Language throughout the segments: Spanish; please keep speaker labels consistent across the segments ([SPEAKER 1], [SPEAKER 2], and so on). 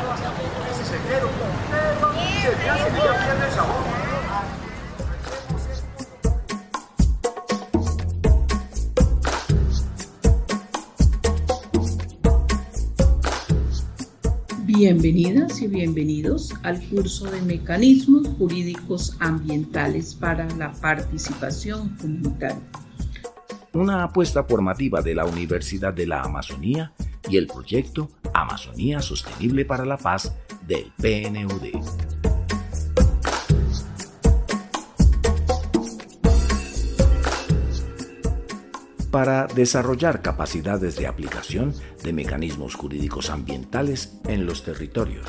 [SPEAKER 1] Ese sendero se te hace que ya pierde el sabor.
[SPEAKER 2] Bienvenidas y bienvenidos al curso de Mecanismos Jurídicos Ambientales para la Participación Comunitaria.
[SPEAKER 3] Una apuesta formativa de la Universidad de la Amazonía y el proyecto Amazonía Sostenible para la Paz del PNUD. Para desarrollar capacidades de aplicación de mecanismos jurídicos ambientales en los territorios.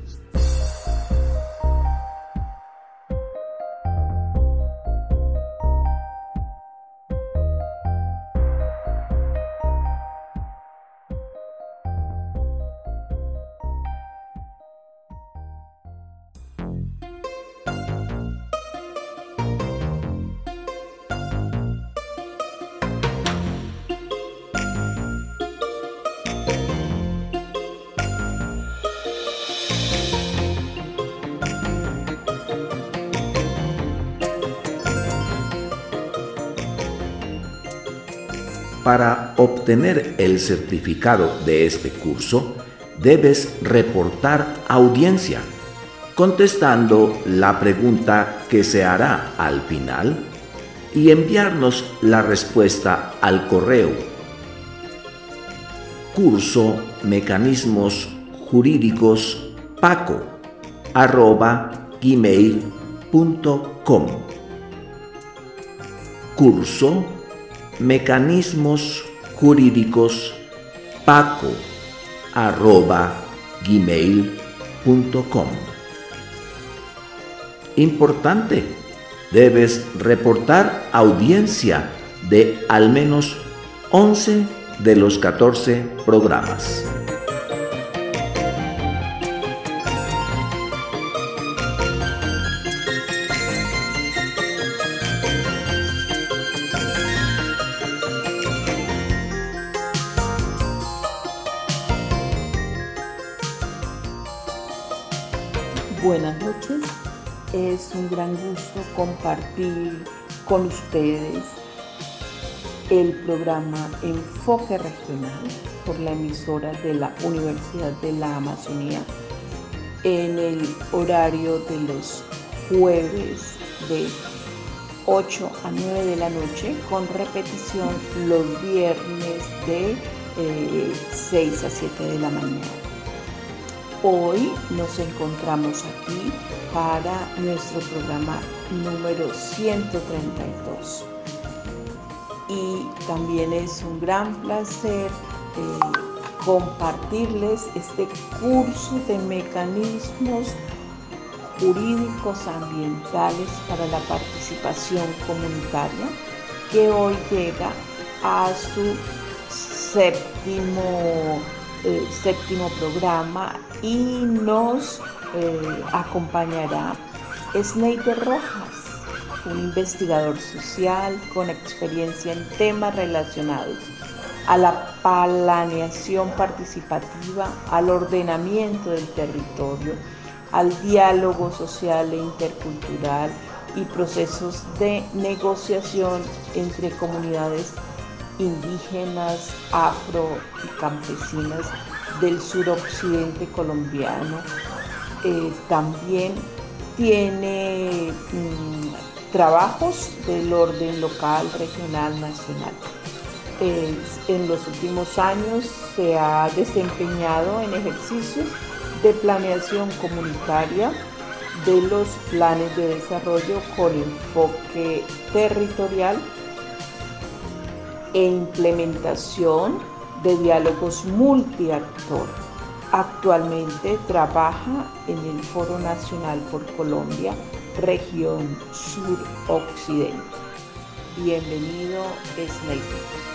[SPEAKER 3] Para obtener el certificado de este curso, debes reportar audiencia, contestando la pregunta que se hará al final y enviarnos la respuesta al correo curso mecanismos jurídicos paco@gmail.com. Curso mecanismos jurídicos paco@gmail.com. Importante, debes reportar audiencia de al menos 11 de los 14 programas.
[SPEAKER 2] Buenas noches, es un gran gusto compartir con ustedes el programa Enfoque Regional por la emisora de la Universidad de la Amazonía en el horario de los jueves de 8 a 9 de la noche, con repetición los viernes de 6 a 7 de la mañana. Hoy nos encontramos aquí para nuestro programa número 132 y también es un gran placer compartirles este curso de mecanismos jurídicos ambientales para la participación comunitaria, que hoy llega a su séptimo programa y nos acompañará Sneider Rojas, un investigador social con experiencia en temas relacionados a la planeación participativa, al ordenamiento del territorio, al diálogo social e intercultural y procesos de negociación entre comunidades indígenas, afro y campesinas del suroccidente colombiano. También tiene trabajos del orden local, regional, nacional. En los últimos años se ha desempeñado en ejercicios de planeación comunitaria de los planes de desarrollo con enfoque territorial e implementación de diálogos multiactor. Actualmente trabaja en el Foro Nacional por Colombia, región sur-occidente. Bienvenido, Sneider.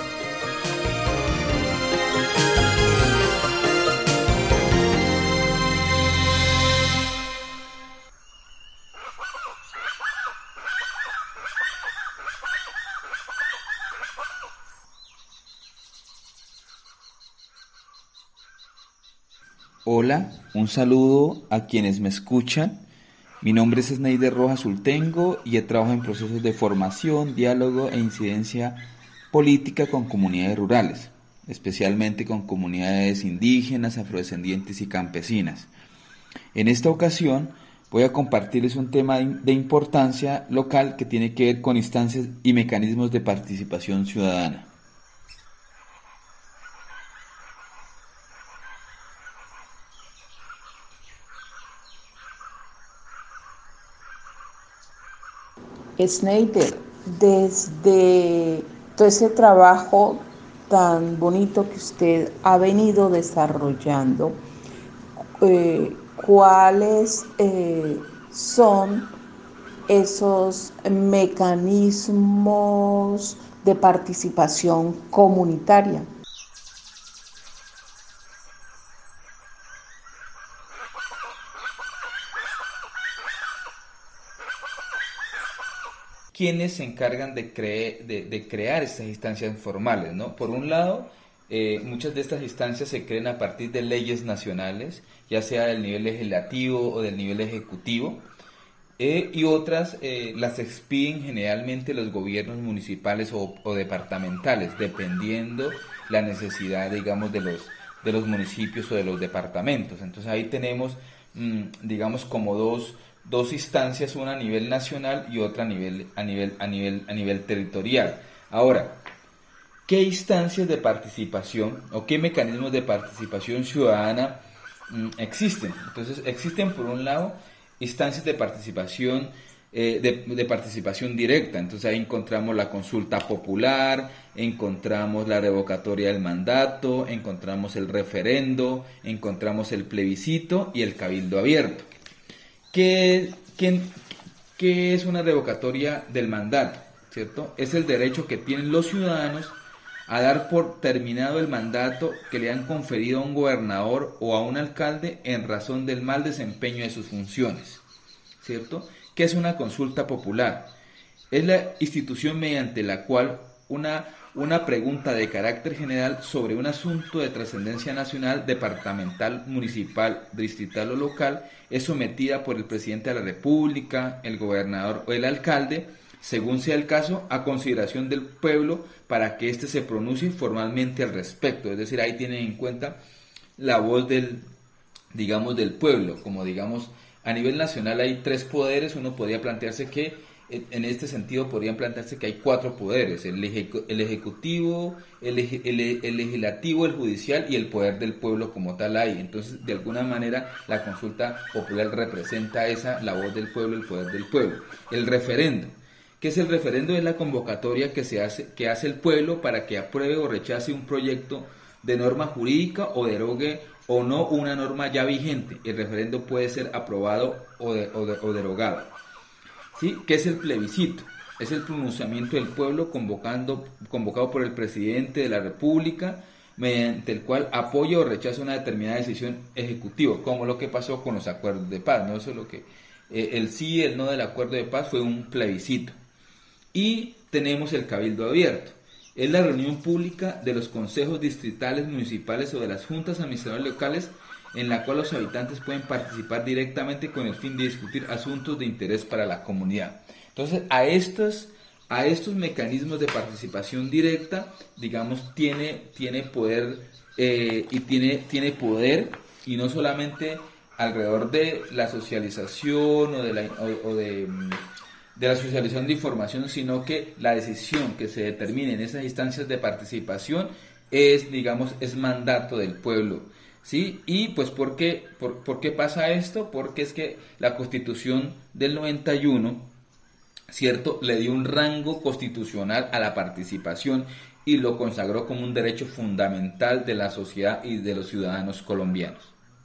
[SPEAKER 4] Hola, un saludo a quienes me escuchan. Mi nombre es Sneider Rojas Ultengo y trabajo en procesos de formación, diálogo e incidencia política con comunidades rurales, especialmente con comunidades indígenas, afrodescendientes y campesinas. En esta ocasión voy a compartirles un tema de importancia local que tiene que ver con instancias y mecanismos de participación ciudadana.
[SPEAKER 2] Sneider, desde todo ese trabajo tan bonito que usted ha venido desarrollando, ¿cuáles son esos mecanismos de participación comunitaria?
[SPEAKER 4] Quienes se encargan de crear estas instancias formales, ¿no? Por un lado, muchas de estas instancias se crean a partir de leyes nacionales, ya sea del nivel legislativo o del nivel ejecutivo, y otras las expiden generalmente los gobiernos municipales o departamentales, dependiendo la necesidad, digamos, de los municipios o de los departamentos. Entonces ahí tenemos, digamos, como dos instancias, una a nivel nacional y otra a nivel territorial. Ahora, ¿qué instancias de participación o qué mecanismos de participación ciudadana existen? Entonces, existen por un lado instancias de participación de participación directa. Entonces ahí encontramos la consulta popular, encontramos la revocatoria del mandato, encontramos el referendo, encontramos el plebiscito y el cabildo abierto. ¿Qué es una revocatoria del mandato? ¿Cierto? Es el derecho que tienen los ciudadanos a dar por terminado el mandato que le han conferido a un gobernador o a un alcalde en razón del mal desempeño de sus funciones, ¿cierto? ¿Qué es una consulta popular? Es la institución mediante la cual una pregunta de carácter general sobre un asunto de trascendencia nacional, departamental, municipal, distrital o local es sometida por el presidente de la República, el gobernador o el alcalde, según sea el caso, a consideración del pueblo para que éste se pronuncie formalmente al respecto. Es decir, ahí tienen en cuenta la voz del pueblo. Como digamos, a nivel nacional hay 3 poderes, uno podría plantearse que en este sentido podrían plantearse que hay 4 poderes: el ejecutivo, el legislativo, el judicial y el poder del pueblo como tal hay. Entonces, de alguna manera, la consulta popular representa la voz del pueblo, el poder del pueblo. El referendo. ¿Qué es el referendo? Es la convocatoria que hace el pueblo para que apruebe o rechace un proyecto de norma jurídica o derogue o no una norma ya vigente. El referendo puede ser aprobado o derogado. ¿Sí? ¿Qué es el plebiscito? Es el pronunciamiento del pueblo convocado por el presidente de la República, mediante el cual apoya o rechaza una determinada decisión ejecutiva, como lo que pasó con los acuerdos de paz, ¿no? Eso es lo que el sí y el no del acuerdo de paz fue un plebiscito. Y tenemos el cabildo abierto. Es la reunión pública de los consejos distritales, municipales o de las juntas administrativas locales, en la cual los habitantes pueden participar directamente con el fin de discutir asuntos de interés para la comunidad. Entonces, a estos mecanismos de participación directa, digamos, tiene poder tiene poder, y no solamente alrededor de la socialización o de la socialización de información, sino que la decisión que se determine en esas instancias de participación es mandato del pueblo. ¿Sí? Y pues ¿por qué pasa esto? Porque es que la Constitución del 91, ¿cierto?, le dio un rango constitucional a la participación y lo consagró como un derecho fundamental de la sociedad y de los ciudadanos colombianos.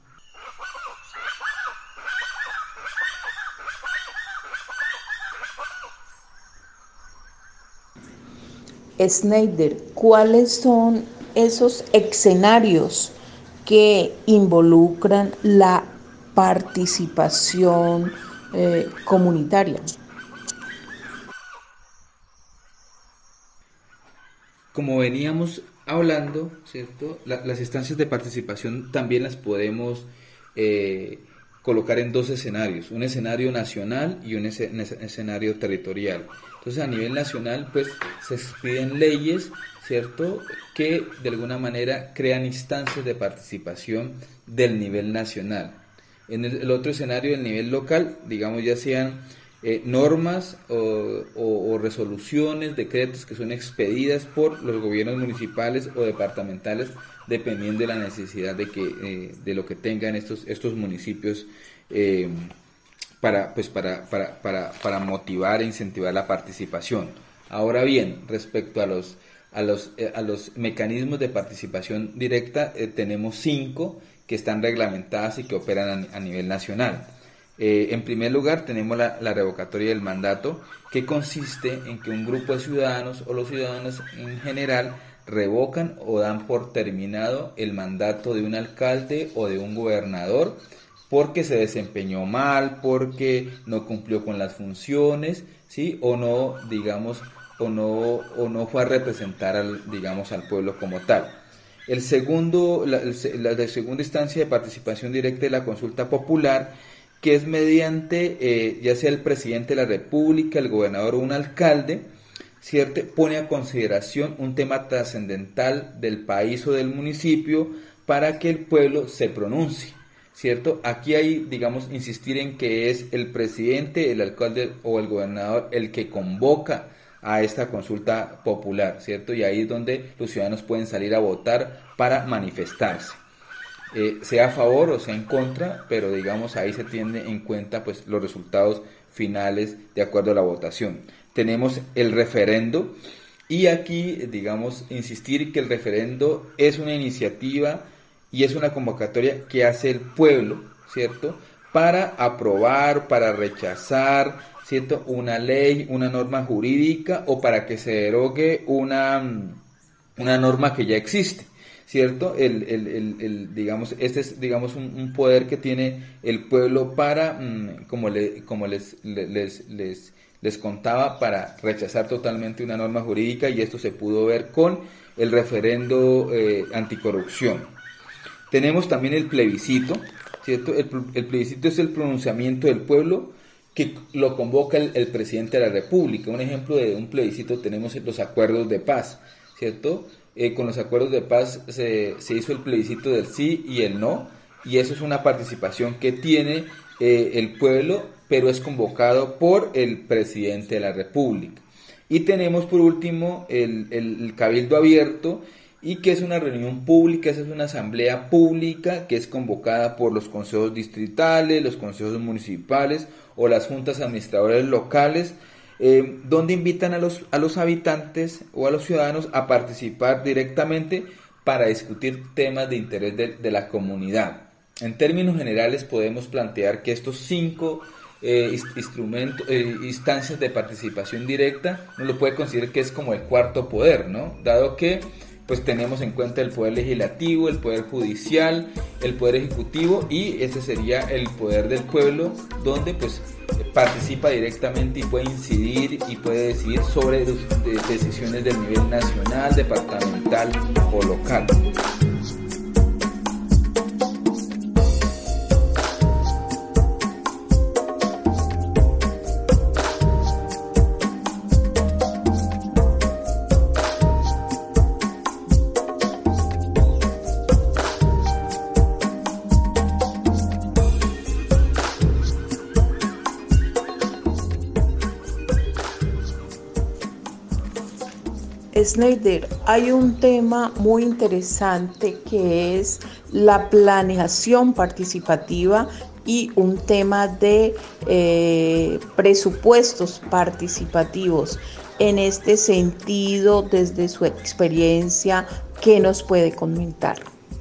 [SPEAKER 2] Sneider, ¿cuáles son esos escenarios que involucran la participación comunitaria?
[SPEAKER 4] Como veníamos hablando, ¿cierto? Las instancias de participación también las podemos colocar en dos escenarios, un escenario nacional y un escenario territorial. Entonces, a nivel nacional, pues se expiden leyes, ¿cierto?, que de alguna manera crean instancias de participación del nivel nacional. En el otro escenario, del nivel local, digamos, ya sean normas o resoluciones, decretos que son expedidas por los gobiernos municipales o departamentales, dependiendo de la necesidad de lo que tengan estos municipios, para motivar e incentivar la participación. Ahora bien, respecto a los mecanismos de participación directa, tenemos 5 que están reglamentadas y que operan a nivel nacional. En primer lugar, tenemos la revocatoria del mandato, que consiste en que un grupo de ciudadanos o los ciudadanos en general revocan o dan por terminado el mandato de un alcalde o de un gobernador porque se desempeñó mal, porque no cumplió con las funciones, ¿sí? O no, digamos, o no fue a representar al pueblo como tal. La segunda instancia de participación directa es la consulta popular, que es mediante, ya sea el presidente de la República, el gobernador o un alcalde, ¿cierto?, pone a consideración un tema trascendental del país o del municipio para que el pueblo se pronuncie, ¿cierto? Aquí hay, digamos, insistir en que es el presidente, el alcalde o el gobernador el que convoca a esta consulta popular, ¿cierto? Y ahí es donde los ciudadanos pueden salir a votar para manifestarse, sea a favor o sea en contra, pero digamos ahí se tiene en cuenta pues los resultados finales de acuerdo a la votación. Tenemos el referendo, y aquí, digamos, insistir que el referendo es una iniciativa y es una convocatoria que hace el pueblo, ¿cierto?, para aprobar, para rechazar, ¿cierto?, una ley, una norma jurídica, o para que se derogue una norma que ya existe, ¿cierto? Digamos, este es, digamos, un poder que tiene el pueblo para, como les contaba, para rechazar totalmente una norma jurídica, y esto se pudo ver con el referendo anticorrupción. Tenemos también el plebiscito, ¿cierto? El plebiscito es el pronunciamiento del pueblo que lo convoca el presidente de la República. Un ejemplo de un plebiscito tenemos los acuerdos de paz, ¿cierto? Con los acuerdos de paz se hizo el plebiscito del sí y el no, y eso es una participación que tiene el pueblo, pero es convocado por el presidente de la República. Y tenemos por último el cabildo abierto, y que es una reunión pública, es una asamblea pública que es convocada por los consejos distritales, los consejos municipales o las juntas administradoras locales, donde invitan a los habitantes o a los ciudadanos a participar directamente para discutir temas de interés de la comunidad. En términos generales podemos plantear que estos 5 instancias de participación directa uno lo puede considerar que es como el cuarto poder, ¿no? Dado que pues tenemos en cuenta el poder legislativo, el poder judicial, el poder ejecutivo, y ese sería el poder del pueblo, donde pues participa directamente y puede incidir y puede decidir sobre decisiones del nivel nacional, departamental o local.
[SPEAKER 2] Snyder, hay un tema muy interesante que es la planeación participativa y un tema de presupuestos participativos. En este sentido, desde su experiencia, ¿qué nos puede comentar?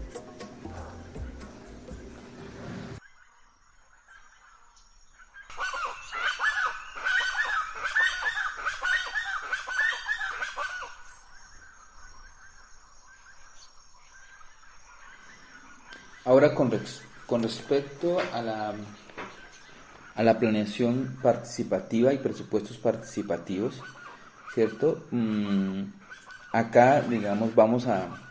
[SPEAKER 4] Ahora, con respecto a la planeación participativa y presupuestos participativos, ¿cierto? acá, digamos, vamos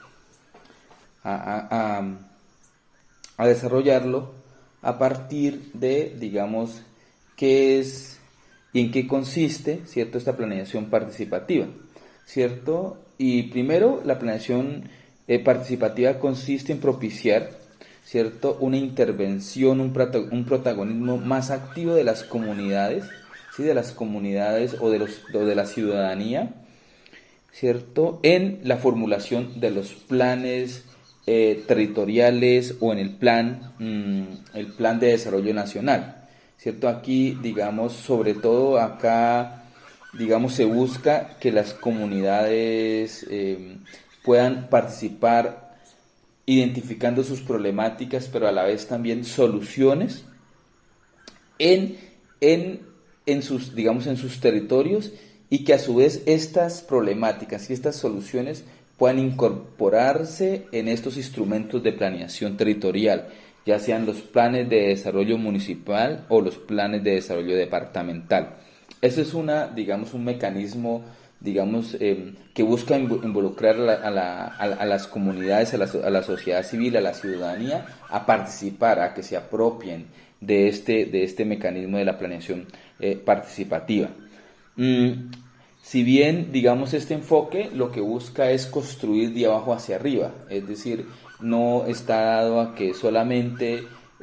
[SPEAKER 4] a desarrollarlo a partir de, digamos, qué es y en qué consiste, ¿cierto?, esta planeación participativa, ¿cierto? Y primero, la planeación participativa consiste en propiciar, ¿cierto?, una intervención, un protagonismo más activo de las comunidades, ¿sí?, de las comunidades o de la ciudadanía, ¿cierto?, en la formulación de los planes territoriales o en el plan de desarrollo nacional, ¿cierto? Aquí, digamos, sobre todo acá, digamos, se busca que las comunidades puedan participar identificando sus problemáticas, pero a la vez también soluciones en sus, digamos, en sus territorios, y que a su vez estas problemáticas y estas soluciones puedan incorporarse en estos instrumentos de planeación territorial, ya sean los planes de desarrollo municipal o los planes de desarrollo departamental. Eso es digamos, un mecanismo, digamos, que busca involucrar a las comunidades, a la sociedad civil, a la ciudadanía, a participar, a que se apropien de este mecanismo de la planeación participativa. Si bien, digamos, este enfoque lo que busca es construir de abajo hacia arriba, es decir, no está dado a que solamente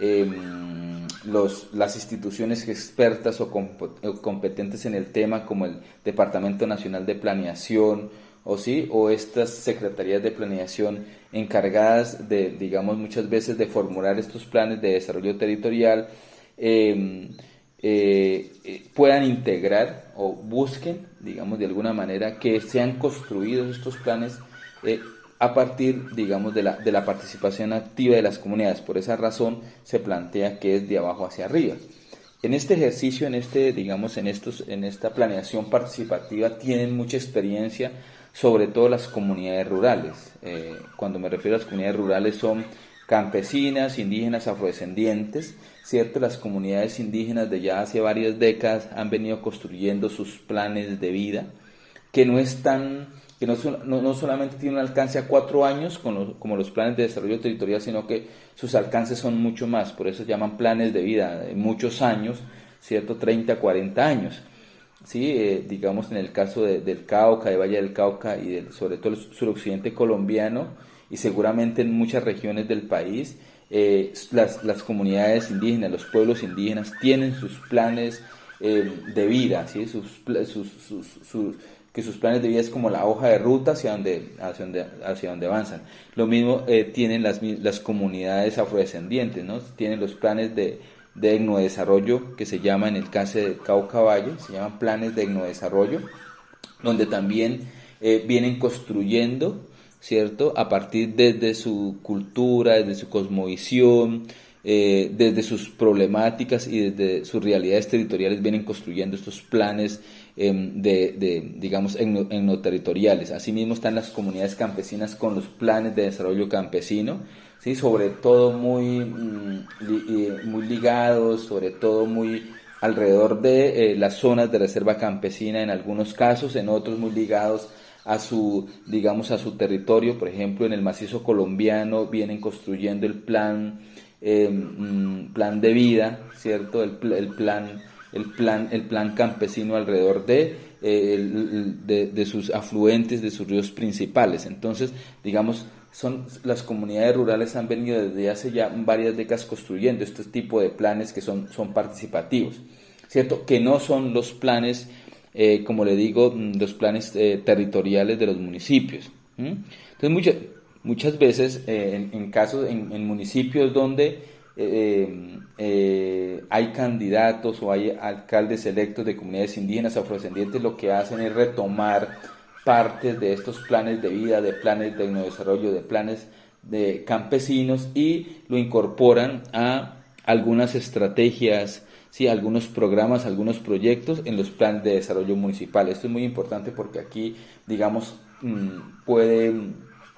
[SPEAKER 4] las instituciones expertas o competentes en el tema, como el Departamento Nacional de Planeación, o estas secretarías de planeación encargadas de, digamos, muchas veces de formular estos planes de desarrollo territorial, puedan integrar o busquen, digamos, de alguna manera que sean construidos estos planes a partir, digamos, de la participación activa de las comunidades. Por esa razón se plantea que es de abajo hacia arriba. En este ejercicio, en esta planeación participativa, tienen mucha experiencia, sobre todo las comunidades rurales. Cuando me refiero a las comunidades rurales, son campesinas, indígenas, afrodescendientes, ¿cierto? Las comunidades indígenas de ya hace varias décadas han venido construyendo sus planes de vida, que no solamente tienen un alcance a 4 años como los planes de desarrollo territorial, sino que sus alcances son mucho más. Por eso se llaman planes de vida de muchos años, ¿cierto? 30, 40 años. ¿Sí? Digamos, en el caso del Cauca, de Valle del Cauca y sobre todo el suroccidente colombiano, y seguramente en muchas regiones del país, las comunidades indígenas, los pueblos indígenas tienen sus planes de vida, ¿sí? Que sus planes de vida es como la hoja de ruta hacia donde avanzan. Lo mismo tienen las comunidades afrodescendientes, ¿no? Tienen los planes de etnodesarrollo, que se llama, en el caso de Cauca Valle, se llaman planes de etnodesarrollo, donde también vienen construyendo, ¿cierto?, a partir desde su cultura, desde su cosmovisión, desde sus problemáticas y desde sus realidades territoriales, vienen construyendo estos planes digamos, etnoterritoriales. Asimismo están las comunidades campesinas con los planes de desarrollo campesino, ¿sí? Sobre todo muy ligados, sobre todo muy alrededor de las zonas de reserva campesina en algunos casos, en otros muy ligados a su territorio. Por ejemplo, en el macizo colombiano vienen construyendo el plan de vida, ¿cierto? El plan campesino alrededor de sus afluentes, de sus ríos principales. Entonces, digamos, las comunidades rurales han venido desde hace ya varias décadas construyendo este tipo de planes que son participativos, ¿cierto? Que no son los planes, como le digo, los planes territoriales de los municipios. Entonces, muchas veces en municipios donde hay candidatos o hay alcaldes electos de comunidades indígenas, afrodescendientes, lo que hacen es retomar partes de estos planes de vida, de planes de desarrollo, de planes de campesinos, y lo incorporan a algunas estrategias, ¿sí?, algunos programas, algunos proyectos en los planes de desarrollo municipal. Esto es muy importante porque aquí, digamos,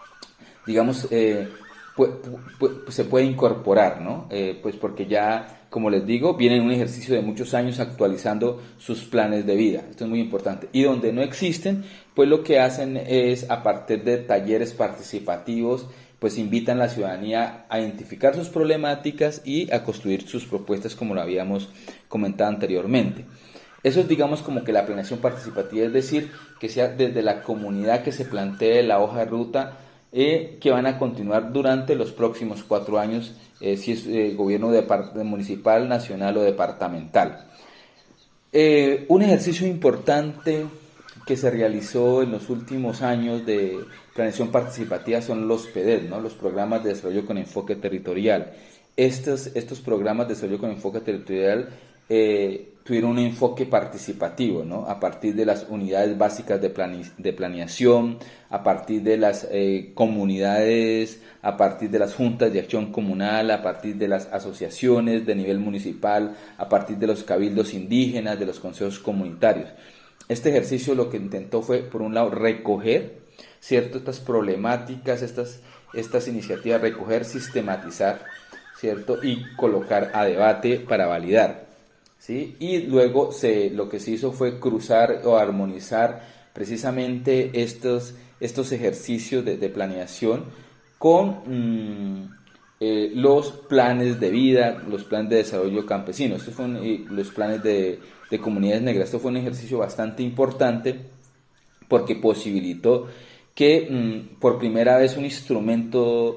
[SPEAKER 4] se puede incorporar, ¿no? Pues porque ya como les digo, vienen en un ejercicio de muchos años actualizando sus planes de vida. Esto es muy importante. Y donde no existen, pues lo que hacen es, a partir de talleres participativos, pues invitan a la ciudadanía a identificar sus problemáticas y a construir sus propuestas, como lo habíamos comentado anteriormente. Eso es, digamos, como que la planeación participativa, es decir, que sea desde la comunidad que se plantee la hoja de ruta que van a continuar durante los próximos 4 años, si es gobierno municipal, nacional o departamental. Un ejercicio importante que se realizó en los últimos años de planeación participativa son los PDET, ¿no? Los programas de desarrollo con enfoque territorial. Estos programas de desarrollo con enfoque territorial tuvieron un enfoque participativo, ¿no? A partir de las unidades básicas de planeación, a partir de las comunidades, a partir de las juntas de acción comunal, a partir de las asociaciones de nivel municipal, a partir de los cabildos indígenas, de los consejos comunitarios. Este ejercicio lo que intentó fue, por un lado, recoger, ¿cierto?, estas problemáticas, estas iniciativas, recoger, sistematizar, ¿cierto?, y colocar a debate para validar, ¿sí? Y luego lo que se hizo fue cruzar o armonizar precisamente estos ejercicios de planeación con los planes de vida, los planes de desarrollo campesino. Estos fueron los planes de comunidades negras. Esto fue un ejercicio bastante importante porque posibilitó que por primera vez un instrumento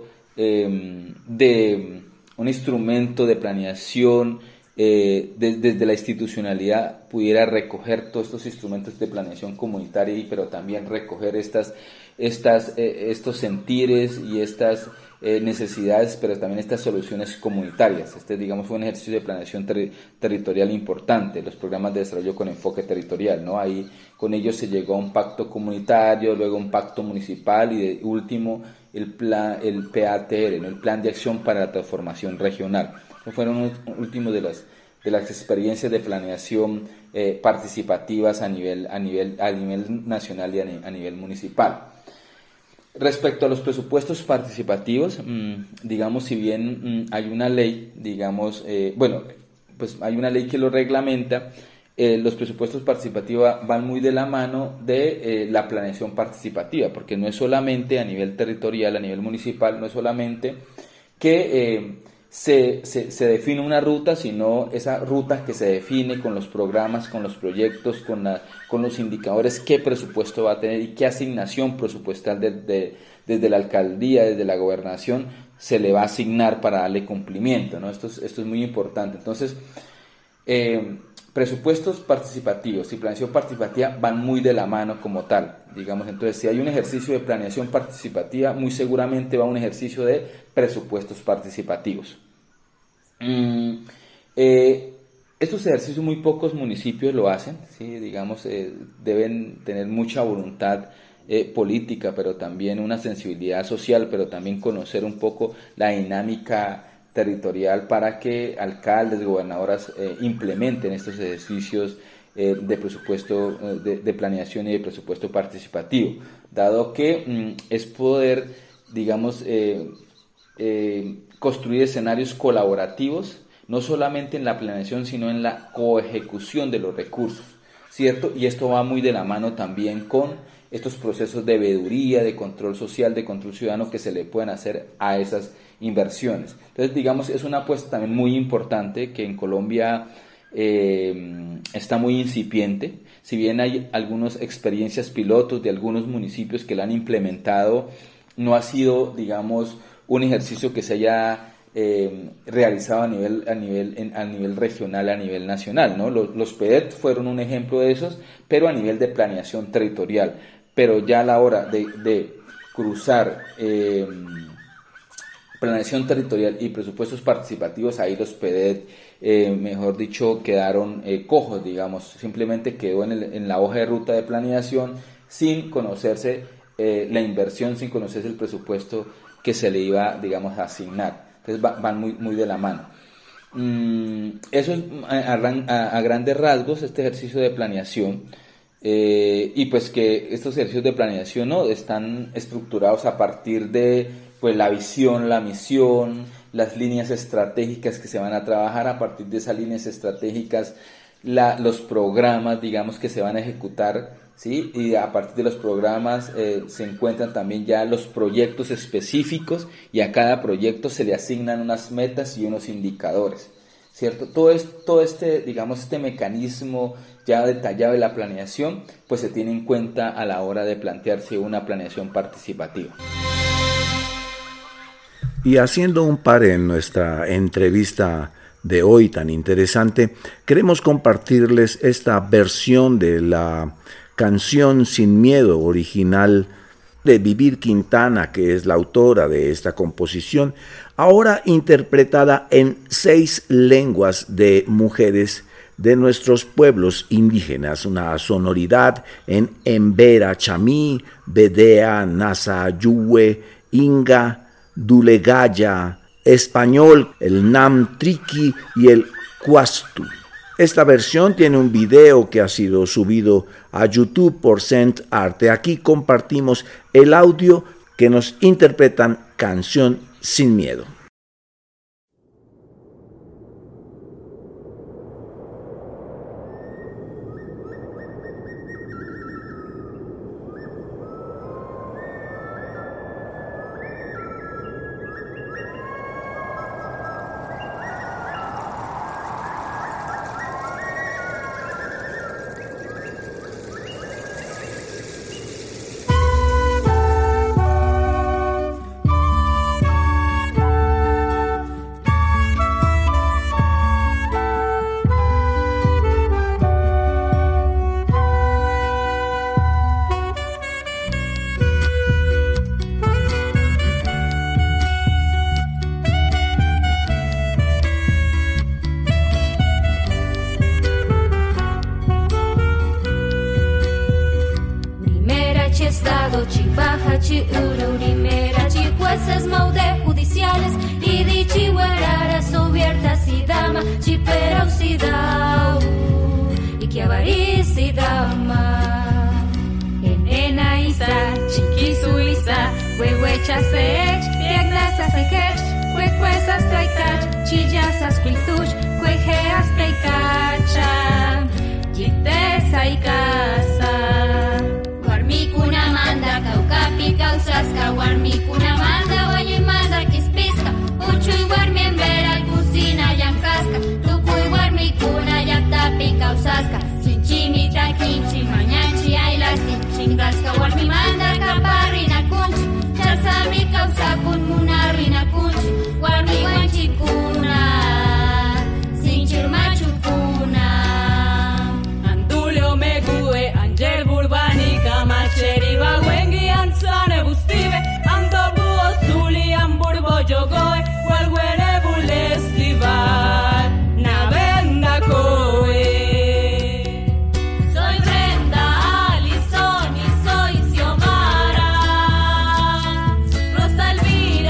[SPEAKER 4] de planeación desde la institucionalidad pudiera recoger todos estos instrumentos de planeación comunitaria, pero también recoger estos sentires y estas necesidades, pero también estas soluciones comunitarias. Digamos, fue un ejercicio de planeación territorial importante, los programas de desarrollo con enfoque territorial, ¿no? Ahí con ellos se llegó a un pacto comunitario, luego un pacto municipal y de último el PATR, ¿no? El Plan de Acción para la Transformación Regional. Fueron los últimos de las experiencias de planeación participativas a nivel nacional y a nivel municipal. Respecto a los presupuestos participativos, digamos, si bien hay una ley, digamos, pues hay una ley que lo reglamenta, los presupuestos participativos van muy de la mano de la planeación participativa, porque no es solamente a nivel territorial, a nivel municipal, no es solamente que se define una ruta, sino esa ruta que se define con los programas, con los proyectos, con los indicadores, qué presupuesto va a tener y qué asignación presupuestal desde la alcaldía, desde la gobernación, se le va a asignar para darle cumplimiento, ¿no? Esto es muy importante. Entonces, presupuestos participativos y planeación participativa van muy de la mano como tal, digamos. Entonces, si hay un ejercicio de planeación participativa, muy seguramente va un ejercicio de presupuestos participativos. Estos ejercicios muy pocos municipios lo hacen, ¿sí? Digamos, deben tener mucha voluntad política, pero también una sensibilidad social, pero también conocer un poco la dinámica territorial para que alcaldes, gobernadoras implementen estos ejercicios de presupuesto, de planeación y de presupuesto participativo, dado que es poder, digamos, construir escenarios colaborativos, no solamente en la planeación, sino en la coejecución de los recursos, ¿cierto? Y esto va muy de la mano también con estos procesos de veeduría, de control social, de control ciudadano que se le pueden hacer a esas inversiones. Entonces, digamos, es una apuesta también muy importante que en Colombia está muy incipiente. Si bien hay algunas experiencias pilotos de algunos municipios que la han implementado, no ha sido, digamos, un ejercicio que se haya realizado a nivel regional, a nivel nacional, ¿no? Los PEDET fueron un ejemplo de esos, pero a nivel de planeación territorial. Pero ya a la hora de cruzar planeación territorial y presupuestos participativos, ahí los PEDET, mejor dicho, quedaron cojos, digamos. Simplemente quedó en la hoja de ruta de planeación sin conocerse la inversión, sin conocerse el presupuesto que se le iba, digamos, a asignar. Entonces van muy de la mano. Eso es a grandes rasgos este ejercicio de planeación, y pues que estos ejercicios de planeación, ¿no?, están estructurados a partir de pues la visión, la misión, las líneas estratégicas que se van a trabajar. A partir de esas líneas estratégicas, los programas, digamos, que se van a ejecutar, ¿sí? Y a partir de los programas se encuentran también ya los proyectos específicos, y a cada proyecto se le asignan unas metas y unos indicadores, ¿cierto? Todo este, digamos, este mecanismo ya detallado de la planeación, pues se tiene en cuenta a la hora de plantearse una planeación participativa.
[SPEAKER 3] Y haciendo un par en nuestra entrevista de hoy tan interesante, queremos compartirles esta versión de la canción Sin Miedo original de Vivir Quintana, que es la autora de esta composición, ahora interpretada en 6 lenguas de mujeres de nuestros pueblos indígenas, una sonoridad en Embera Chamí, Bedea, Nasa, Yuwe, Inga, Dulegaya, español, el Nam Triqui y el Cuastu. Esta versión tiene un video que ha sido subido a YouTube por Cent Arte. Aquí compartimos el audio que nos interpretan Canción Sin Miedo.
[SPEAKER 5] Rosalvina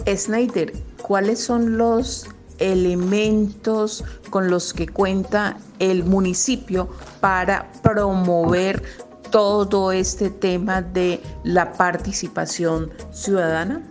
[SPEAKER 2] Snyder, ¿cuáles son los elementos con los que cuenta el municipio para promover todo este tema de la participación ciudadana?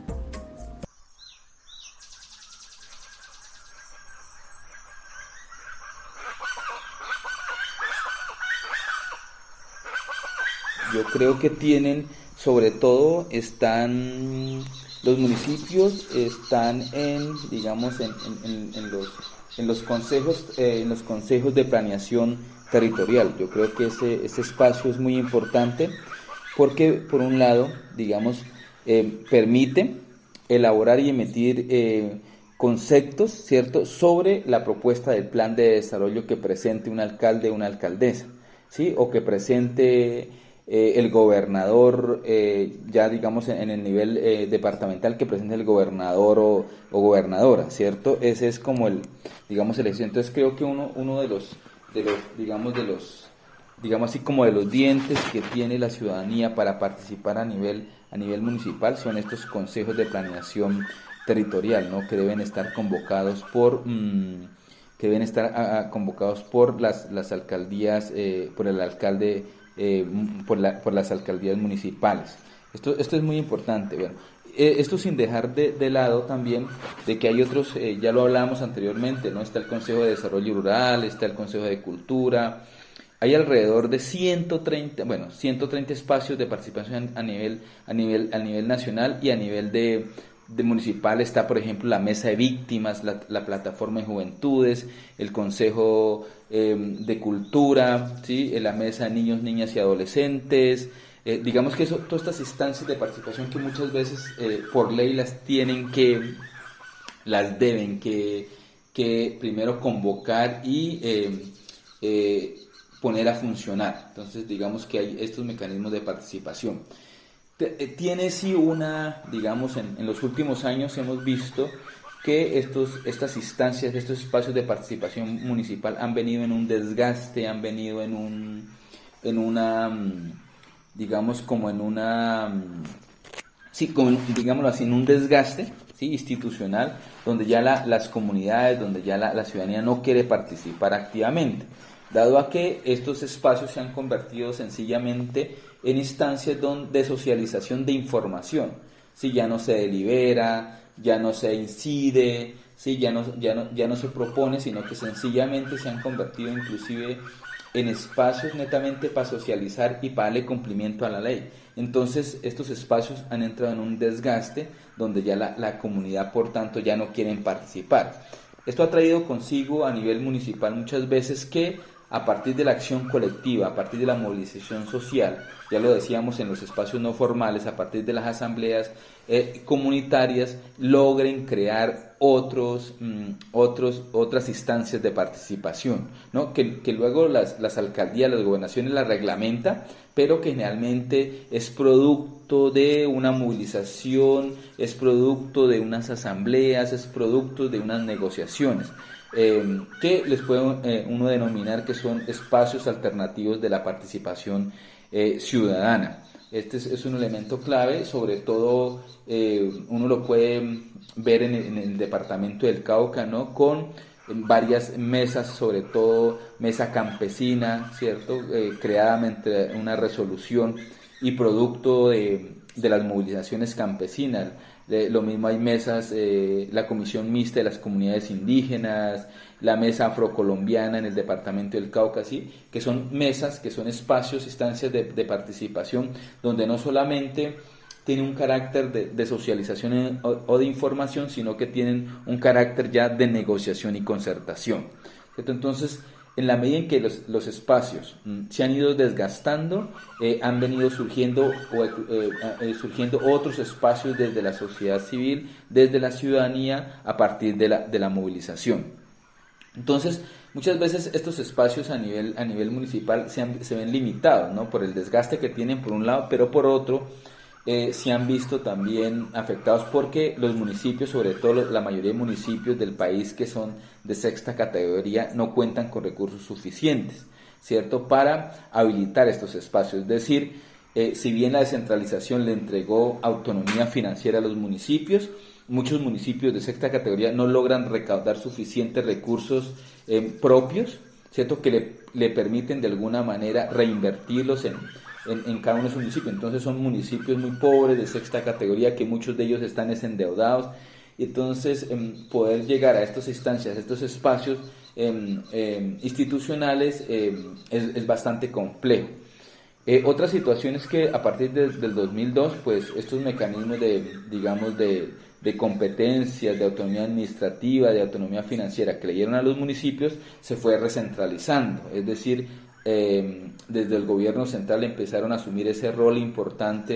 [SPEAKER 4] Yo creo que tienen, sobre todo, los municipios están digamos, en los consejos de planeación territorial. Yo creo que ese espacio es muy importante porque, por un lado, digamos, permite elaborar y emitir conceptos, ¿cierto?, sobre la propuesta del plan de desarrollo que presente un alcalde o una alcaldesa, ¿sí?, o que presente el gobernador, ya digamos en el nivel departamental, que presente el gobernador o gobernadora, ¿cierto? Ese es como digamos, el éxito. Entonces creo que uno de los digamos así, como de los dientes que tiene la ciudadanía para participar a nivel municipal son estos consejos de planeación territorial, ¿no?, que deben estar convocados por las alcaldías, por el alcalde, por las alcaldías municipales. Esto es muy importante. Bueno, esto sin dejar de lado también de que hay otros, ya lo hablábamos anteriormente, ¿no? Está el Consejo de Desarrollo Rural, está el Consejo de Cultura. Hay alrededor de 130 espacios de participación a nivel nacional, y a nivel de municipal está, por ejemplo, la Mesa de Víctimas, la Plataforma de Juventudes, el Consejo de Cultura, ¿sí?, la Mesa de Niños, Niñas y Adolescentes. Digamos que todas estas instancias de participación que muchas veces por ley las deben que primero convocar y poner a funcionar. Entonces, digamos que hay estos mecanismos de participación. Tiene sí digamos, en los últimos años hemos visto que estas instancias, estos espacios de participación municipal han venido en un desgaste, han venido digámoslo así, en un desgaste, ¿sí?, institucional, donde ya las comunidades, donde ya la ciudadanía no quiere participar activamente, dado a que estos espacios se han convertido sencillamente en instancias de socialización de información. ¿Sí? Ya no se delibera, ya no se incide, ¿sí?, ya no se propone, sino que sencillamente se han convertido inclusive en espacios netamente para socializar y para darle cumplimiento a la ley. Entonces estos espacios han entrado en un desgaste donde ya la comunidad, por tanto, ya no quieren participar. Esto ha traído consigo a nivel municipal muchas veces que a partir de la acción colectiva, a partir de la movilización social, ya lo decíamos en los espacios no formales, a partir de las asambleas comunitarias, logren crear otras instancias de participación, ¿no?, que luego las alcaldías, las gobernaciones las reglamentan, pero que generalmente es producto de una movilización, es producto de unas asambleas, es producto de unas negociaciones. Que les puede uno denominar que son espacios alternativos de la participación ciudadana. Este es un elemento clave, sobre todo uno lo puede ver en el departamento del Cauca, ¿no?, con varias mesas, sobre todo mesa campesina, ¿cierto?, creada mediante una resolución y producto de las movilizaciones campesinas. Lo mismo hay mesas, la Comisión Mixta de las Comunidades Indígenas, la Mesa Afrocolombiana en el departamento del Cauca, ¿sí?, que son mesas, que son espacios, instancias de participación, donde no solamente tiene un carácter de socialización o de información, sino que tienen un carácter ya de negociación y concertación, ¿cierto? Entonces, en la medida en que los espacios se han ido desgastando, han venido surgiendo otros espacios desde la sociedad civil, desde la ciudadanía, a partir de la movilización. Entonces, muchas veces estos espacios a nivel municipal se ven limitados, ¿no?, por el desgaste que tienen por un lado, pero por otro se han visto también afectados porque los municipios, sobre todo la mayoría de municipios del país que son de sexta categoría, no cuentan con recursos suficientes, ¿cierto?, para habilitar estos espacios. Es decir, si bien la descentralización le entregó autonomía financiera a los municipios, muchos municipios de sexta categoría no logran recaudar suficientes recursos propios, ¿cierto?, que le permiten de alguna manera reinvertirlos en cada uno de sus municipios. Entonces son municipios muy pobres de sexta categoría, que muchos de ellos están endeudados. Entonces poder llegar a estas instancias, a estos espacios institucionales es bastante complejo. Otra situación es que a partir del 2002, pues estos mecanismos de competencias, de autonomía administrativa, de autonomía financiera que le dieron a los municipios, se fue recentralizando. Es decir, desde el gobierno central empezaron a asumir ese rol importante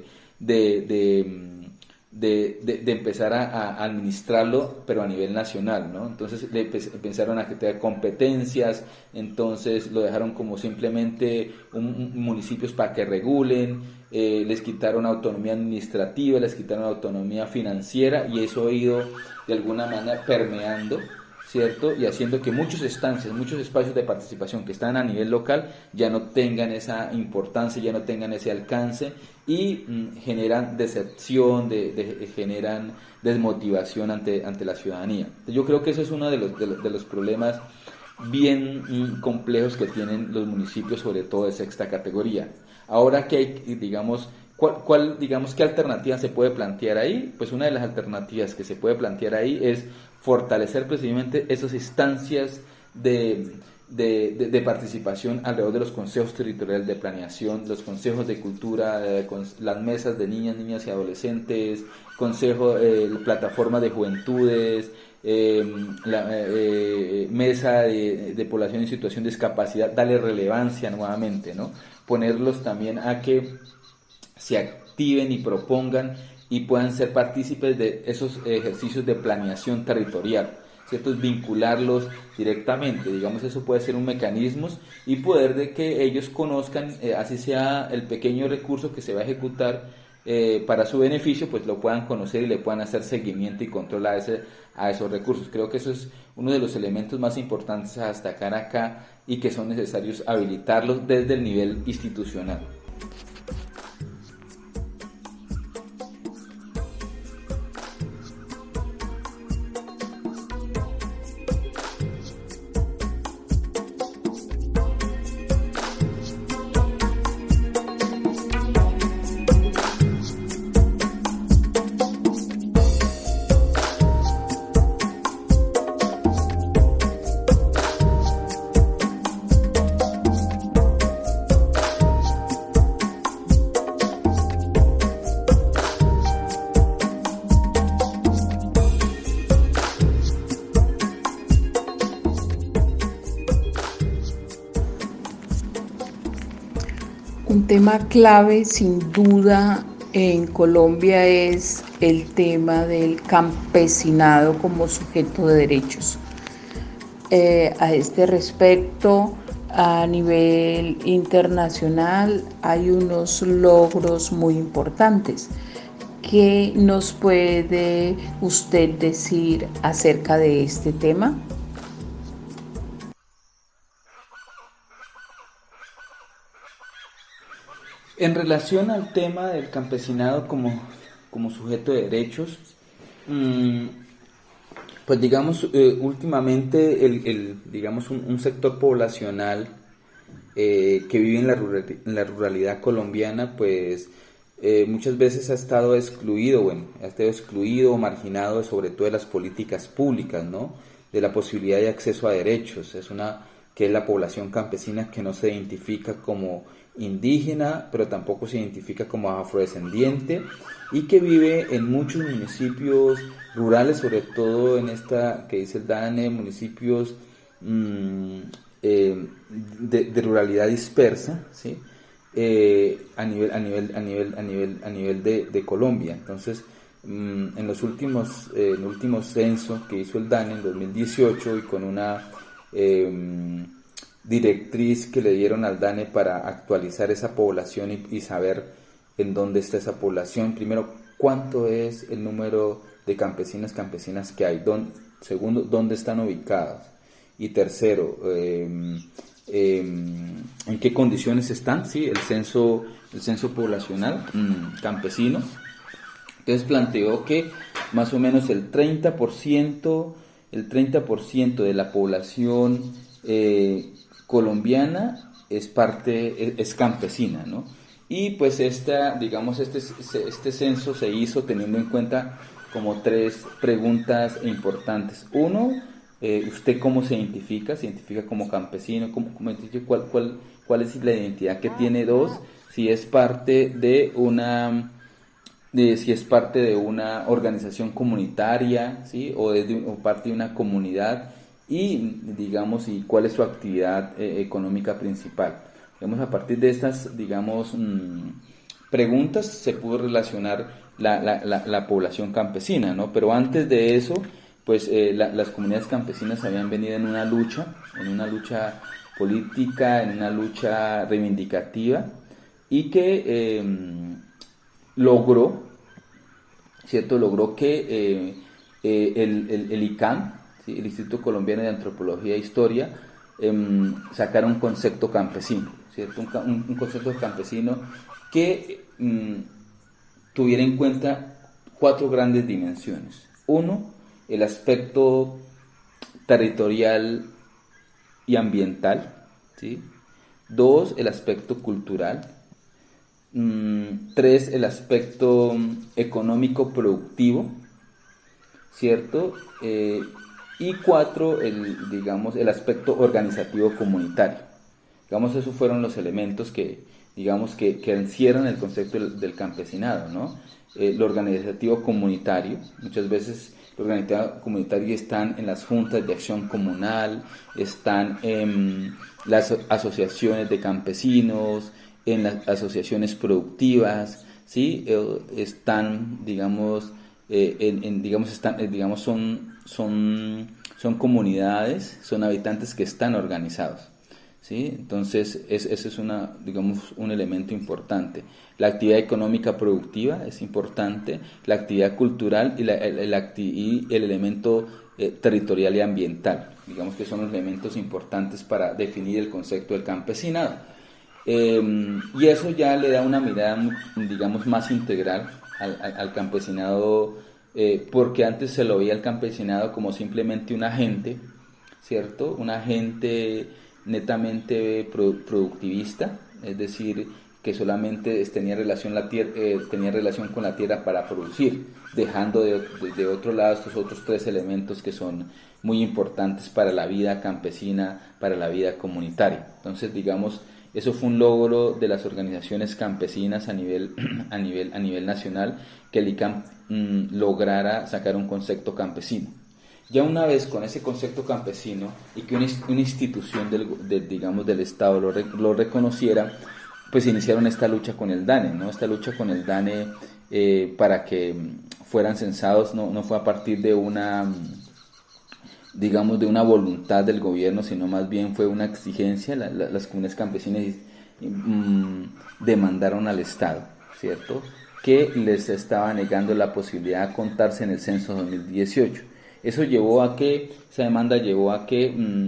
[SPEAKER 4] de empezar a administrarlo, pero a nivel nacional, ¿no? Entonces empezaron a tener competencias, entonces lo dejaron como simplemente municipios para que regulen, les quitaron autonomía administrativa, les quitaron autonomía financiera, y eso ha ido de alguna manera permeando, ¿cierto? Y haciendo que muchas estancias, muchos espacios de participación que están a nivel local ya no tengan esa importancia, ya no tengan ese alcance, y generan decepción, generan desmotivación ante la ciudadanía. Yo creo que ese es uno de los problemas bien complejos que tienen los municipios, sobre todo de sexta categoría. Ahora que hay, digamos, ¿qué alternativa se puede plantear ahí? Pues una de las alternativas que se puede plantear ahí es fortalecer precisamente esas instancias de participación alrededor de los consejos territoriales de planeación, los consejos de cultura, las mesas de niñas y adolescentes, plataformas de juventudes, mesa de población en situación de discapacidad, darle relevancia nuevamente, ¿no? Ponerlos también a que se activen y propongan y puedan ser partícipes de esos ejercicios de planeación territorial, ¿cierto? Vincularlos directamente, digamos, eso puede ser un mecanismo, y poder de que ellos conozcan, así sea el pequeño recurso que se va a ejecutar para su beneficio, pues lo puedan conocer y le puedan hacer seguimiento y control a esos recursos. Creo que eso es uno de los elementos más importantes a destacar acá, y que son necesarios habilitarlos desde el nivel institucional.
[SPEAKER 2] Un tema clave, sin duda, en Colombia es el tema del campesinado como sujeto de derechos. A este respecto, a nivel internacional hay unos logros muy importantes. ¿Qué nos puede usted decir acerca de este tema?
[SPEAKER 4] En relación al tema del campesinado como sujeto de derechos, pues digamos, últimamente digamos un sector poblacional que vive en la ruralidad colombiana, pues muchas veces ha estado excluido o marginado, sobre todo de las políticas públicas, ¿no? De la posibilidad de acceso a derechos. Que es la población campesina, que no se identifica como indígena, pero tampoco se identifica como afrodescendiente, y que vive en muchos municipios rurales, sobre todo en esta que dice el DANE, municipios de ruralidad dispersa, ¿sí? A nivel de Colombia. Entonces, en el último censo que hizo el DANE en 2018, y con una directriz que le dieron al DANE para actualizar esa población y saber en dónde está esa población. Primero, cuánto es el número de campesinas que hay. Segundo, dónde están ubicadas. Y tercero, en qué condiciones están. ¿Sí? El censo censo poblacional campesino. Entonces planteó que más o menos el 30% de la población colombiana es campesina, ¿no? Y pues este censo se hizo teniendo en cuenta como 3 preguntas importantes. Uno, ¿usted cómo se identifica? ¿Se identifica como campesino? ¿Cuál es la identidad que tiene? 2, si es parte de una organización comunitaria, ¿sí? o parte de una comunidad, y digamos, y cuál es su actividad económica principal. Digamos, a partir de estas, digamos, preguntas se pudo relacionar la población campesina, ¿no? Pero antes de eso, pues las comunidades campesinas habían venido en una lucha política, en una lucha reivindicativa, y que logró que el ICAM, ¿sí? El Instituto Colombiano de Antropología e Historia, sacara un concepto campesino, ¿cierto? Un concepto campesino que tuviera en cuenta 4 grandes dimensiones. 1, el aspecto territorial y ambiental, ¿sí? 2, el aspecto cultural. 3, el aspecto económico productivo, ¿cierto? Y 4, el aspecto organizativo comunitario. Digamos, esos fueron los elementos que encierran el concepto del campesinado, ¿no? Lo organizativo comunitario, muchas veces lo organizativo comunitario están en las juntas de acción comunal, están en las asociaciones de campesinos, en las asociaciones productivas, ¿sí? Están, son comunidades, son habitantes que están organizados, ¿sí? Entonces, ese es un elemento importante. La actividad económica productiva es importante, la actividad cultural y el elemento territorial y ambiental, digamos que son los elementos importantes para definir el concepto del campesinado. Y eso ya le da una mirada, digamos, más integral al campesinado, porque antes se lo veía al campesinado como simplemente un agente, ¿cierto? Un agente netamente productivista, es decir, que solamente tenía relación con la tierra para producir, dejando de otro lado estos otros 3 elementos que son muy importantes para la vida campesina, para la vida comunitaria. Entonces, digamos, eso fue un logro de las organizaciones campesinas a nivel nacional, que el ICAM lograra sacar un concepto campesino. Ya una vez con ese concepto campesino y que una institución del Estado lo reconociera, pues iniciaron esta lucha con el DANE, ¿no? Esta lucha con el DANE para que fueran censados no fue a partir de una voluntad del gobierno, sino más bien fue una exigencia. Las comunidades campesinas demandaron al Estado, ¿cierto?, que les estaba negando la posibilidad de contarse en el censo 2018. Esa demanda llevó a que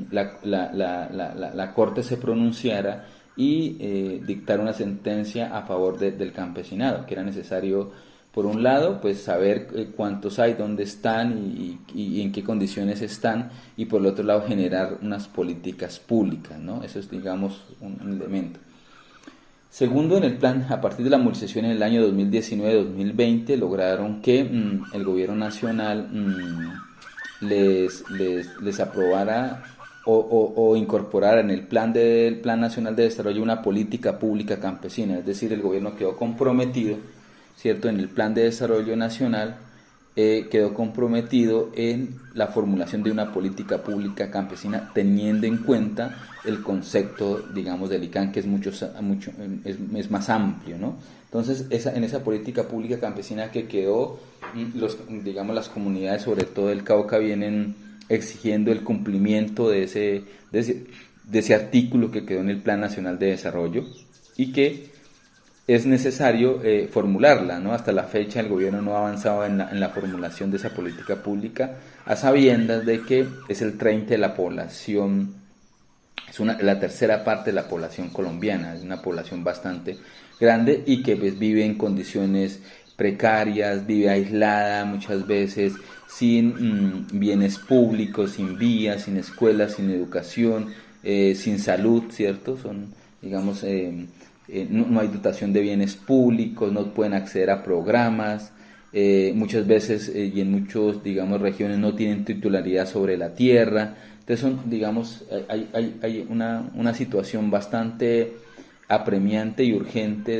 [SPEAKER 4] la Corte se pronunciara y dictara una sentencia a favor del campesinado, que era necesario, por un lado, pues saber cuántos hay, dónde están y en qué condiciones están, y por el otro lado generar unas políticas públicas, ¿no? Eso es, digamos, un elemento. Segundo, en el plan, a partir de la movilización en el año 2019-2020, lograron que el gobierno nacional les aprobara o incorporara en el Plan Nacional de Desarrollo una política pública campesina, es decir, el gobierno quedó comprometido, ¿cierto?, en el Plan de Desarrollo Nacional, quedó comprometido en la formulación de una política pública campesina, teniendo en cuenta el concepto, digamos, del ICAM, que es más amplio, ¿no? Entonces, en esa política pública campesina que quedó, las comunidades, sobre todo del Cauca, vienen exigiendo el cumplimiento de ese artículo que quedó en el Plan Nacional de Desarrollo, y que es necesario formularla, ¿no? Hasta la fecha el gobierno no ha avanzado en la formulación de esa política pública, a sabiendas de que es el 30% de la población, la tercera parte de la población colombiana, es una población bastante grande y que pues vive en condiciones precarias, vive aislada muchas veces, sin bienes públicos, sin vías, sin escuelas, sin educación, sin salud, ¿cierto? Son, digamos, no hay dotación de bienes públicos, no pueden acceder a programas, muchas veces y en muchas, digamos, regiones no tienen titularidad sobre la tierra. Entonces son, digamos, hay una situación bastante apremiante y urgente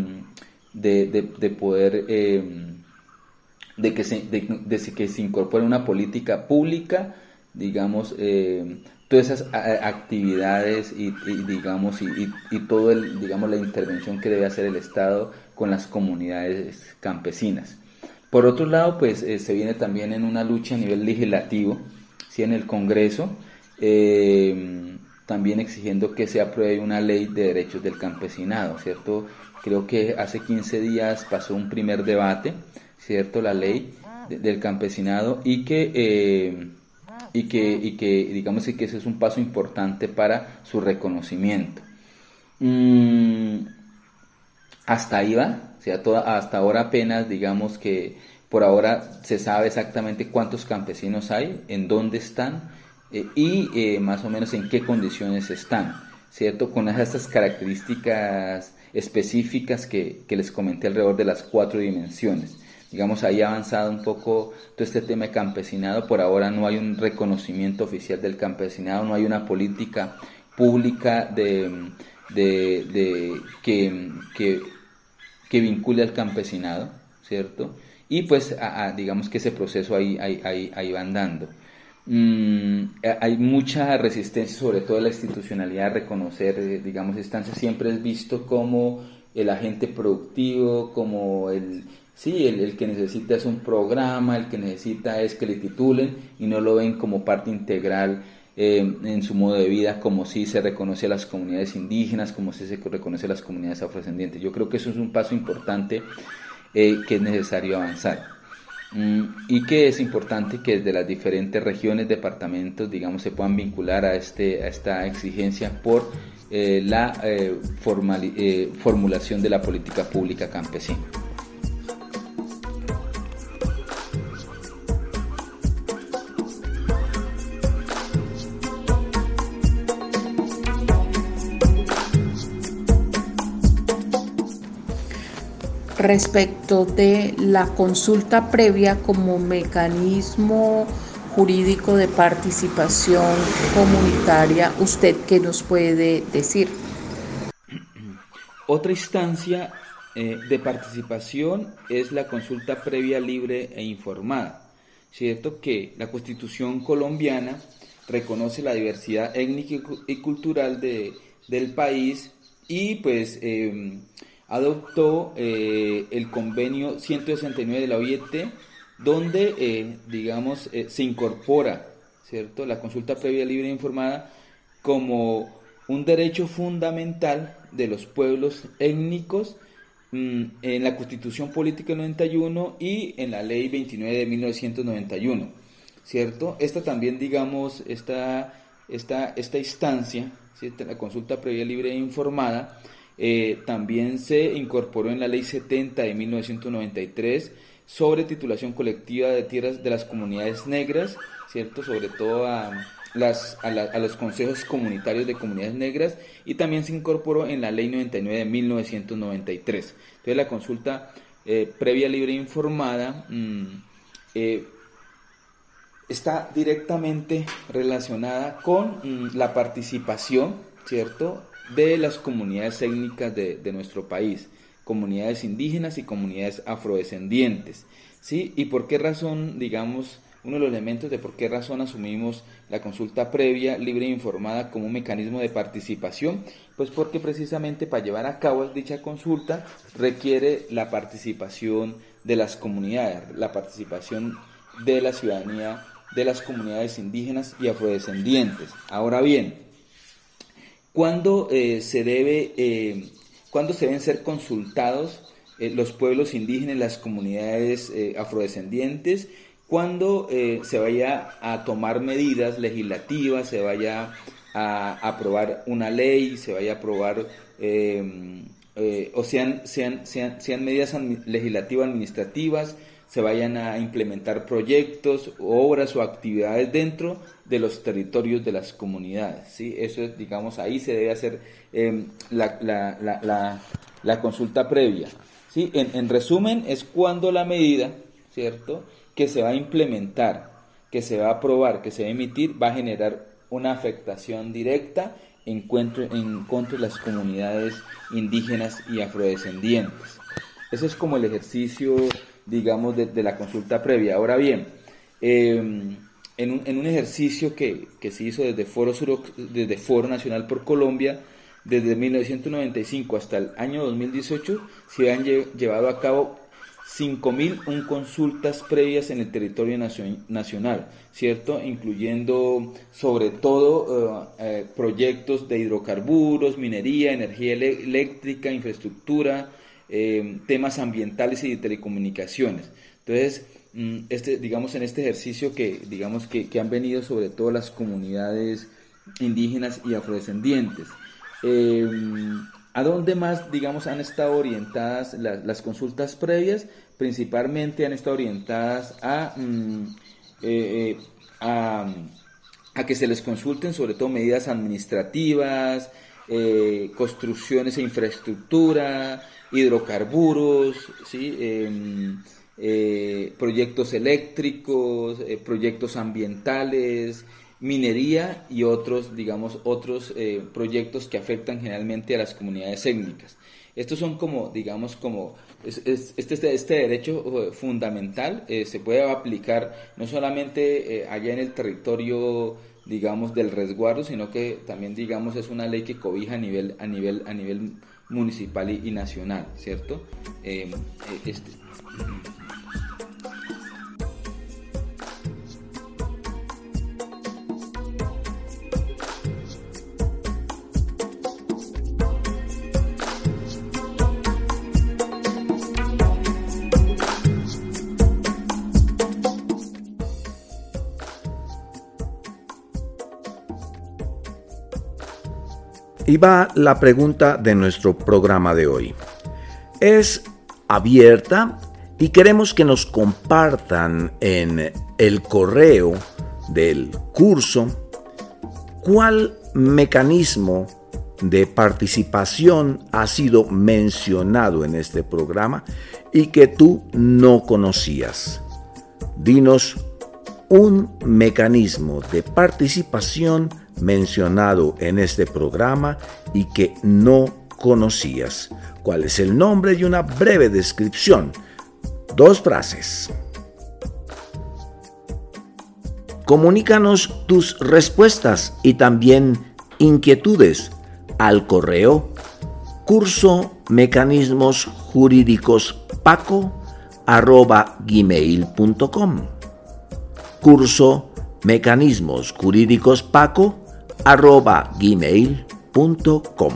[SPEAKER 4] de poder de que se incorpore una política pública, digamos, todas esas actividades y digamos y todo el, digamos, la intervención que debe hacer el Estado con las comunidades campesinas. Por otro lado, pues se viene también en una lucha a nivel legislativo, ¿sí? En el Congreso, también exigiendo que se apruebe una ley de derechos del campesinado, ¿cierto? Creo que hace 15 días pasó un primer debate, ¿cierto? La ley del campesinado y que digamos que ese es un paso importante para su reconocimiento. Hasta ahí va, o sea, hasta ahora apenas, digamos que por ahora se sabe exactamente cuántos campesinos hay, en dónde están y más o menos en qué condiciones están, ¿cierto? Con estas características específicas que les comenté alrededor de las 4 dimensiones. Digamos, ahí ha avanzado un poco todo este tema de campesinado. Por ahora no hay un reconocimiento oficial del campesinado, no hay una política pública que vincule al campesinado, ¿cierto? Y pues digamos que ese proceso ahí va andando. Hay mucha resistencia, sobre todo la institucionalidad, a reconocer, digamos, instancias. Siempre es visto como el agente productivo, como el que necesita es un programa, el que necesita es que le titulen, y no lo ven como parte integral en su modo de vida, como si se reconoce a las comunidades indígenas, como si se reconoce a las comunidades afrodescendientes. Yo creo que eso es un paso importante que es necesario avanzar. Y que es importante que desde las diferentes regiones, departamentos, digamos, se puedan vincular a esta exigencia por la formulación de la política pública campesina.
[SPEAKER 2] Respecto de la consulta previa como mecanismo jurídico de participación comunitaria, ¿usted qué nos puede decir?
[SPEAKER 4] Otra instancia de participación es la consulta previa libre e informada, ¿cierto? Que la Constitución colombiana reconoce la diversidad étnica y cultural del país y pues adoptó el convenio 169 de la OIT, donde digamos se incorpora, ¿cierto?, la consulta previa libre e informada como un derecho fundamental de los pueblos étnicos en la Constitución Política del 91 y en la Ley 29 de 1991, ¿cierto? Esta también, digamos, esta instancia, ¿cierto?, la consulta previa libre e informada, también se incorporó en la Ley 70 de 1993 sobre titulación colectiva de tierras de las comunidades negras, ¿cierto?, sobre todo a los consejos comunitarios de comunidades negras, y también se incorporó en la Ley 99 de 1993. Entonces la consulta previa libre e informada está directamente relacionada con la participación, ¿cierto?, de las comunidades étnicas de nuestro país, comunidades indígenas y comunidades afrodescendientes, ¿sí? ¿Y por qué razón, digamos, uno de los elementos de por qué razón asumimos la consulta previa, libre e informada como un mecanismo de participación? Pues porque precisamente para llevar a cabo dicha consulta requiere la participación de las comunidades, la participación de la ciudadanía, de las comunidades indígenas y afrodescendientes. Ahora bien, ¿cuándo se deben ser consultados los pueblos indígenas, las comunidades afrodescendientes? Cuando se vaya a tomar medidas legislativas, se vaya a aprobar una ley, se vaya a aprobar o sean medidas legislativas administrativas, se vayan a implementar proyectos, obras o actividades dentro de los territorios de las comunidades, ¿sí? Eso es, digamos, ahí se debe hacer la consulta previa, ¿sí? En resumen, es cuando la medida, ¿cierto?, que se va a implementar, que se va a aprobar, que se va a emitir, va a generar una afectación directa en contra de las comunidades indígenas y afrodescendientes. Ese es como el ejercicio, digamos, de la consulta previa. Ahora bien, en un ejercicio que se hizo desde Foro Nacional por Colombia, desde 1995 hasta el año 2018, se han llevado a cabo 5.001 consultas previas en el territorio nacional, ¿cierto? Incluyendo sobre todo proyectos de hidrocarburos, minería, energía eléctrica, infraestructura, temas ambientales y de telecomunicaciones. Entonces, digamos, en este ejercicio que han venido sobre todo las comunidades indígenas y afrodescendientes. ¿A dónde más, digamos, han estado orientadas las consultas previas? Principalmente han estado orientadas a que se les consulten sobre todo medidas administrativas, construcciones e infraestructura, hidrocarburos, ¿sí? Proyectos eléctricos, proyectos ambientales, minería y otros proyectos que afectan generalmente a las comunidades étnicas. Estos son este derecho fundamental se puede aplicar no solamente allá en el territorio, digamos, del resguardo, sino que también, digamos, es una ley que cobija a nivel municipal y nacional, ¿cierto?
[SPEAKER 3] Y va la pregunta de nuestro programa de hoy. Es abierta y queremos que nos compartan en el correo del curso cuál mecanismo de participación ha sido mencionado en este programa y que tú no conocías. Dinos un mecanismo de participación mencionado en este programa y que no conocías. ¿Cuál es el nombre y una breve descripción? 2 frases. Comunícanos tus respuestas y también inquietudes al correo cursomecanismosjurídicospaco@gmail.com cursomecanismosjurídicospaco@gmail.com.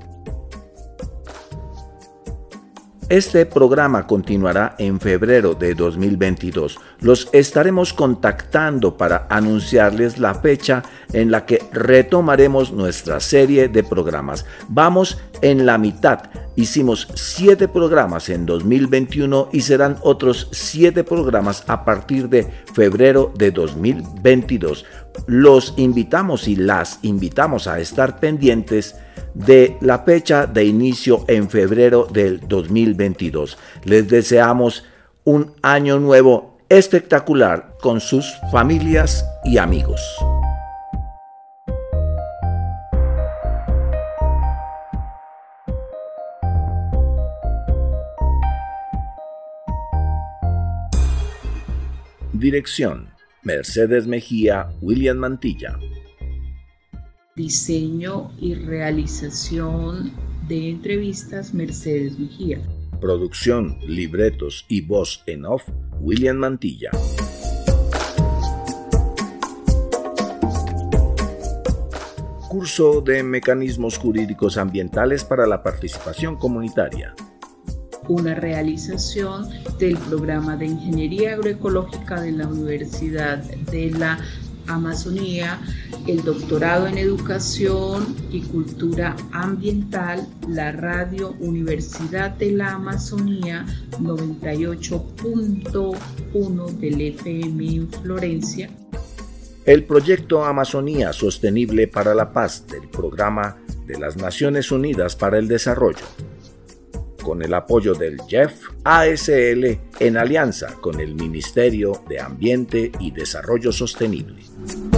[SPEAKER 3] Este programa continuará en febrero de 2022. Los estaremos contactando para anunciarles la fecha en la que retomaremos nuestra serie de programas. Vamos en la mitad. Hicimos 7 programas en 2021 y serán otros 7 programas a partir de febrero de 2022. Los invitamos y las invitamos a estar pendientes de la fecha de inicio en febrero del 2022. Les deseamos un año nuevo espectacular con sus familias y amigos. Dirección: Mercedes Mejía, William Mantilla.
[SPEAKER 2] Diseño y realización de entrevistas, Mercedes Mejía.
[SPEAKER 3] Producción, libretos y voz en off, William Mantilla. Curso de Mecanismos Jurídicos Ambientales para la Participación Comunitaria.
[SPEAKER 2] Una realización del programa de Ingeniería Agroecológica de la Universidad de la Amazonía, el doctorado en Educación y Cultura Ambiental, la Radio Universidad de la Amazonía 98.1 del FM en Florencia.
[SPEAKER 3] El proyecto Amazonía Sostenible para la Paz del Programa de las Naciones Unidas para el Desarrollo, con el apoyo del JEF ASL en alianza con el Ministerio de Ambiente y Desarrollo Sostenible.